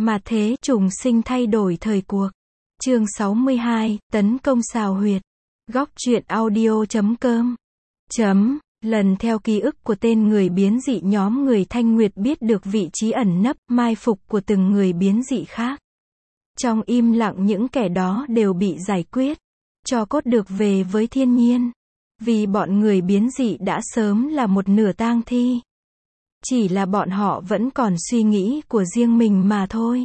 Mà thế trùng sinh thay đổi thời cuộc. Chương 62, tấn công xào huyệt. Góc truyện audio.com. Lần theo ký ức của tên người biến dị, nhóm người Thanh Nguyệt biết được vị trí ẩn nấp, mai phục của từng người biến dị khác. Trong im lặng những kẻ đó đều bị giải quyết, cho cốt được về với thiên nhiên. Vì bọn người biến dị đã sớm là một nửa tang thi. Chỉ là bọn họ vẫn còn suy nghĩ của riêng mình mà thôi.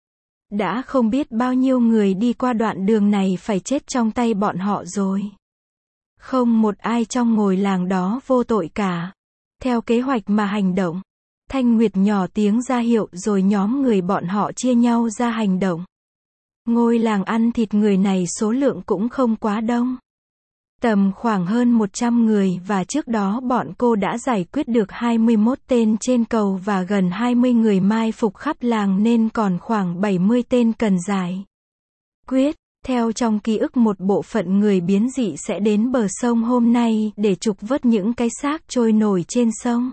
Đã không biết bao nhiêu người đi qua đoạn đường này phải chết trong tay bọn họ rồi. Không một ai trong ngôi làng đó vô tội cả. Theo kế hoạch mà hành động. Thanh Nguyệt nhỏ tiếng ra hiệu rồi nhóm người bọn họ chia nhau ra hành động. Ngôi làng ăn thịt người này số lượng cũng không quá đông. Tầm khoảng hơn 100 người, và trước đó bọn cô đã giải quyết được 21 tên trên cầu và gần 20 người mai phục khắp làng, nên còn khoảng 70 tên cần giải quyết. Theo trong ký ức, một bộ phận người biến dị sẽ đến bờ sông hôm nay để trục vớt những cái xác trôi nổi trên sông.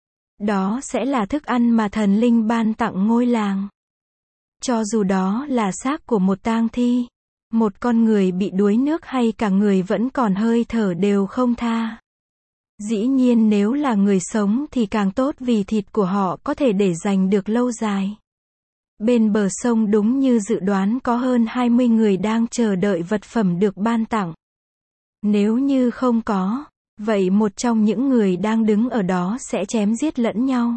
Đó sẽ là thức ăn mà thần linh ban tặng ngôi làng. Cho dù đó là xác của một tang thi, một con người bị đuối nước hay cả người vẫn còn hơi thở đều không tha. Dĩ nhiên nếu là người sống thì càng tốt, vì thịt của họ có thể để dành được lâu dài. Bên bờ sông đúng như dự đoán có hơn 20 người đang chờ đợi vật phẩm được ban tặng. Nếu như không có, vậy một trong những người đang đứng ở đó sẽ chém giết lẫn nhau.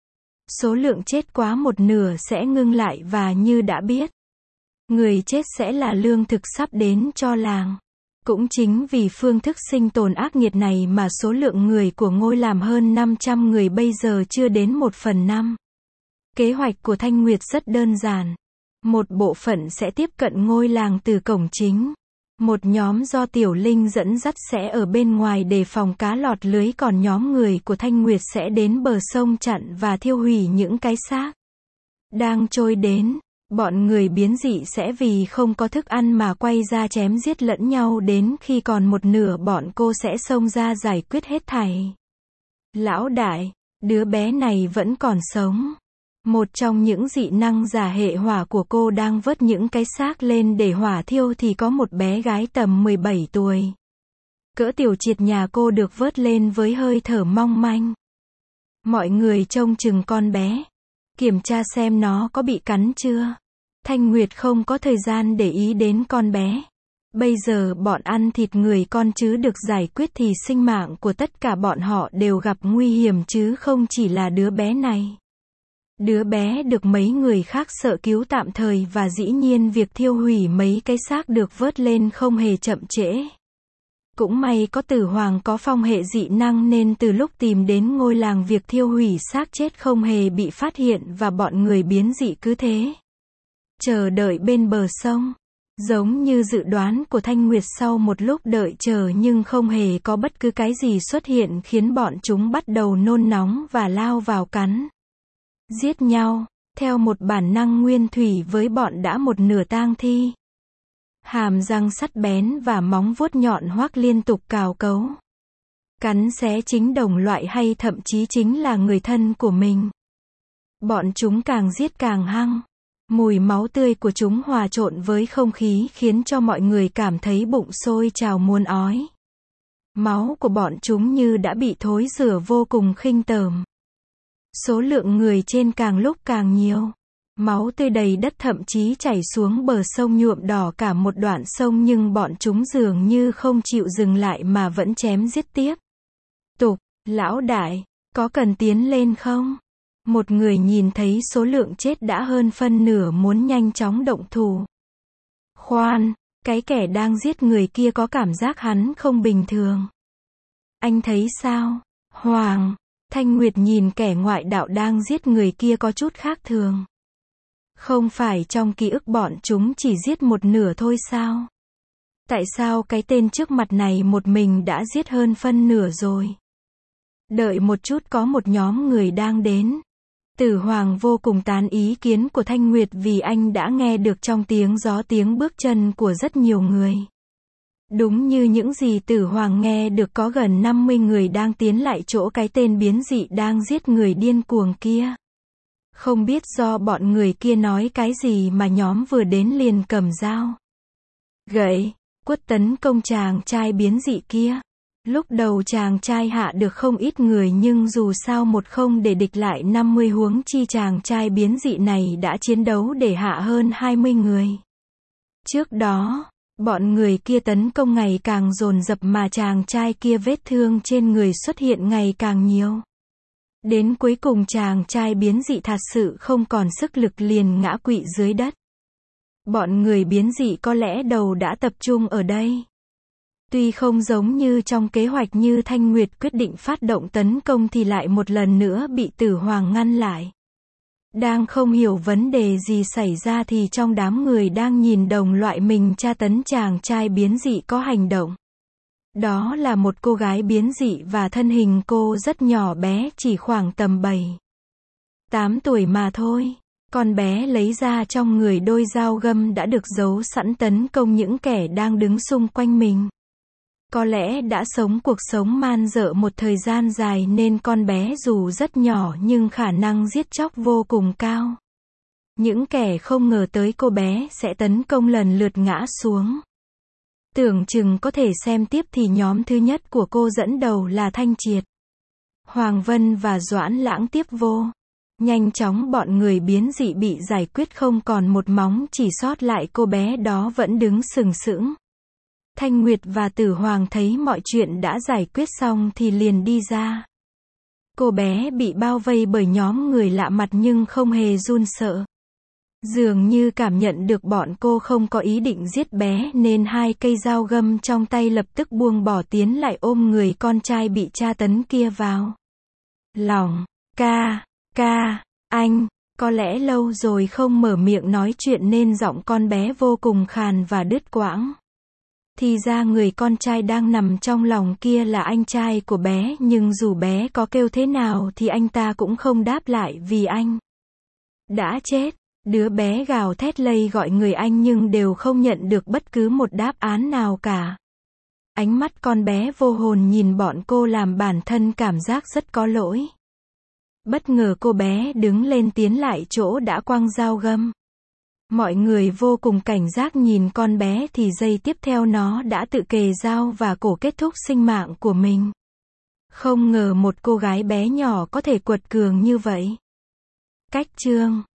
Số lượng chết quá một nửa sẽ ngưng lại, và như đã biết, người chết sẽ là lương thực sắp đến cho làng. Cũng chính vì phương thức sinh tồn ác nghiệt này mà số lượng người của ngôi làng hơn 500 người bây giờ chưa đến 1/5. Kế hoạch của Thanh Nguyệt rất đơn giản. Một bộ phận sẽ tiếp cận ngôi làng từ cổng chính. Một nhóm do Tiểu Linh dẫn dắt sẽ ở bên ngoài đề phòng cá lọt lưới, còn nhóm người của Thanh Nguyệt sẽ đến bờ sông chặn và thiêu hủy những cái xác đang trôi đến. Bọn người biến dị sẽ vì không có thức ăn mà quay ra chém giết lẫn nhau, đến khi còn một nửa bọn cô sẽ xông ra giải quyết hết thảy. Lão đại, đứa bé này vẫn còn sống. Một trong những dị năng giả hệ hỏa của cô đang vớt những cái xác lên để hỏa thiêu thì có một bé gái tầm 17 tuổi. Cỡ tiểu triệt nhà cô được vớt lên với hơi thở mong manh. Mọi người trông chừng con bé. Kiểm tra xem nó có bị cắn chưa. Thanh Nguyệt không có thời gian để ý đến con bé. Bây giờ bọn ăn thịt người con chứ được giải quyết thì sinh mạng của tất cả bọn họ đều gặp nguy hiểm, chứ không chỉ là đứa bé này. Đứa bé được mấy người khác sợ cứu tạm thời, và dĩ nhiên việc thiêu hủy mấy cái xác được vớt lên không hề chậm trễ. Cũng may có Tử Hoàng có phong hệ dị năng, nên từ lúc tìm đến ngôi làng, việc thiêu hủy xác chết không hề bị phát hiện, và bọn người biến dị cứ thế chờ đợi bên bờ sông. Giống như dự đoán của Thanh Nguyệt, sau một lúc đợi chờ nhưng không hề có bất cứ cái gì xuất hiện, khiến bọn chúng bắt đầu nôn nóng và lao vào cắn giết nhau. Theo một bản năng nguyên thủy với bọn đã một nửa tang thi, hàm răng sắc bén và móng vuốt nhọn hoắt liên tục cào cấu, cắn xé chính đồng loại hay thậm chí chính là người thân của mình. Bọn chúng càng giết càng hăng. Mùi máu tươi của chúng hòa trộn với không khí khiến cho mọi người cảm thấy bụng sôi trào muốn ói. Máu của bọn chúng như đã bị thối rữa vô cùng khinh tởm. Số lượng người trên càng lúc càng nhiều. Máu tươi đầy đất, thậm chí chảy xuống bờ sông nhuộm đỏ cả một đoạn sông, nhưng bọn chúng dường như không chịu dừng lại mà vẫn chém giết tiếp. Lão đại, có cần tiến lên không? Một người nhìn thấy số lượng chết đã hơn phân nửa muốn nhanh chóng động thủ. Khoan, cái kẻ đang giết người kia có cảm giác hắn không bình thường. Anh thấy sao? Hoàng, Thanh Nguyệt nhìn kẻ ngoại đạo đang giết người kia có chút khác thường. Không phải trong ký ức bọn chúng chỉ giết một nửa thôi sao? Tại sao cái tên trước mặt này một mình đã giết hơn phân nửa rồi? Đợi một chút, có một nhóm người đang đến. Tử Hoàng vô cùng tán ý kiến của Thanh Nguyệt, vì anh đã nghe được trong tiếng gió tiếng bước chân của rất nhiều người. Đúng như những gì Tử Hoàng nghe được, có gần 50 người đang tiến lại chỗ cái tên biến dị đang giết người điên cuồng kia. Không biết do bọn người kia nói cái gì mà nhóm vừa đến liền cầm dao, gậy, quất tấn công chàng trai biến dị kia. Lúc đầu chàng trai hạ được không ít người nhưng dù sao 10 để địch lại 50 huống chi chàng trai biến dị này đã chiến đấu để hạ hơn 20 người. Trước đó, bọn người kia tấn công ngày càng dồn dập mà chàng trai kia vết thương trên người xuất hiện ngày càng nhiều. Đến cuối cùng chàng trai biến dị thật sự không còn sức lực liền ngã quỵ dưới đất. Bọn người biến dị có lẽ đầu đã tập trung ở đây. Tuy không giống như trong kế hoạch như Thanh Nguyệt quyết định phát động tấn công thì lại một lần nữa bị Tử Hoàng ngăn lại. Đang không hiểu vấn đề gì xảy ra thì trong đám người đang nhìn đồng loại mình tra tấn chàng trai biến dị có hành động. Đó là một cô gái biến dị và thân hình cô rất nhỏ bé, chỉ khoảng tầm 7-8 tuổi mà thôi. Con bé lấy ra trong người đôi dao găm đã được giấu sẵn tấn công những kẻ đang đứng xung quanh mình. Có lẽ đã sống cuộc sống man dợ một thời gian dài nên con bé dù rất nhỏ nhưng khả năng giết chóc vô cùng cao. Những kẻ không ngờ tới cô bé sẽ tấn công lần lượt ngã xuống. Tưởng chừng có thể xem tiếp thì nhóm thứ nhất của cô dẫn đầu là Thanh Triệt, Hoàng Vân và Doãn Lãng tiếp vô. Nhanh chóng bọn người biến dị bị giải quyết không còn một móng, chỉ sót lại cô bé đó vẫn đứng sừng sững. Thanh Nguyệt và Tử Hoàng thấy mọi chuyện đã giải quyết xong thì liền đi ra. Cô bé bị bao vây bởi nhóm người lạ mặt nhưng không hề run sợ. Dường như cảm nhận được bọn cô không có ý định giết bé nên 2 cây dao găm trong tay lập tức buông bỏ tiến lại ôm người con trai bị tra tấn kia vào lòng. Ca, anh, có lẽ lâu rồi không mở miệng nói chuyện nên giọng con bé vô cùng khàn và đứt quãng. Thì ra người con trai đang nằm trong lòng kia là anh trai của bé, nhưng dù bé có kêu thế nào thì anh ta cũng không đáp lại vì anh đã chết. Đứa bé gào thét lây gọi người anh nhưng đều không nhận được bất cứ một đáp án nào cả. Ánh mắt con bé vô hồn nhìn bọn cô làm bản thân cảm giác rất có lỗi. Bất ngờ cô bé đứng lên tiến lại chỗ đã quăng dao găm. Mọi người vô cùng cảnh giác nhìn con bé thì giây tiếp theo nó đã tự kề dao và cổ kết thúc sinh mạng của mình. Không ngờ một cô gái bé nhỏ có thể quật cường như vậy. Cách chương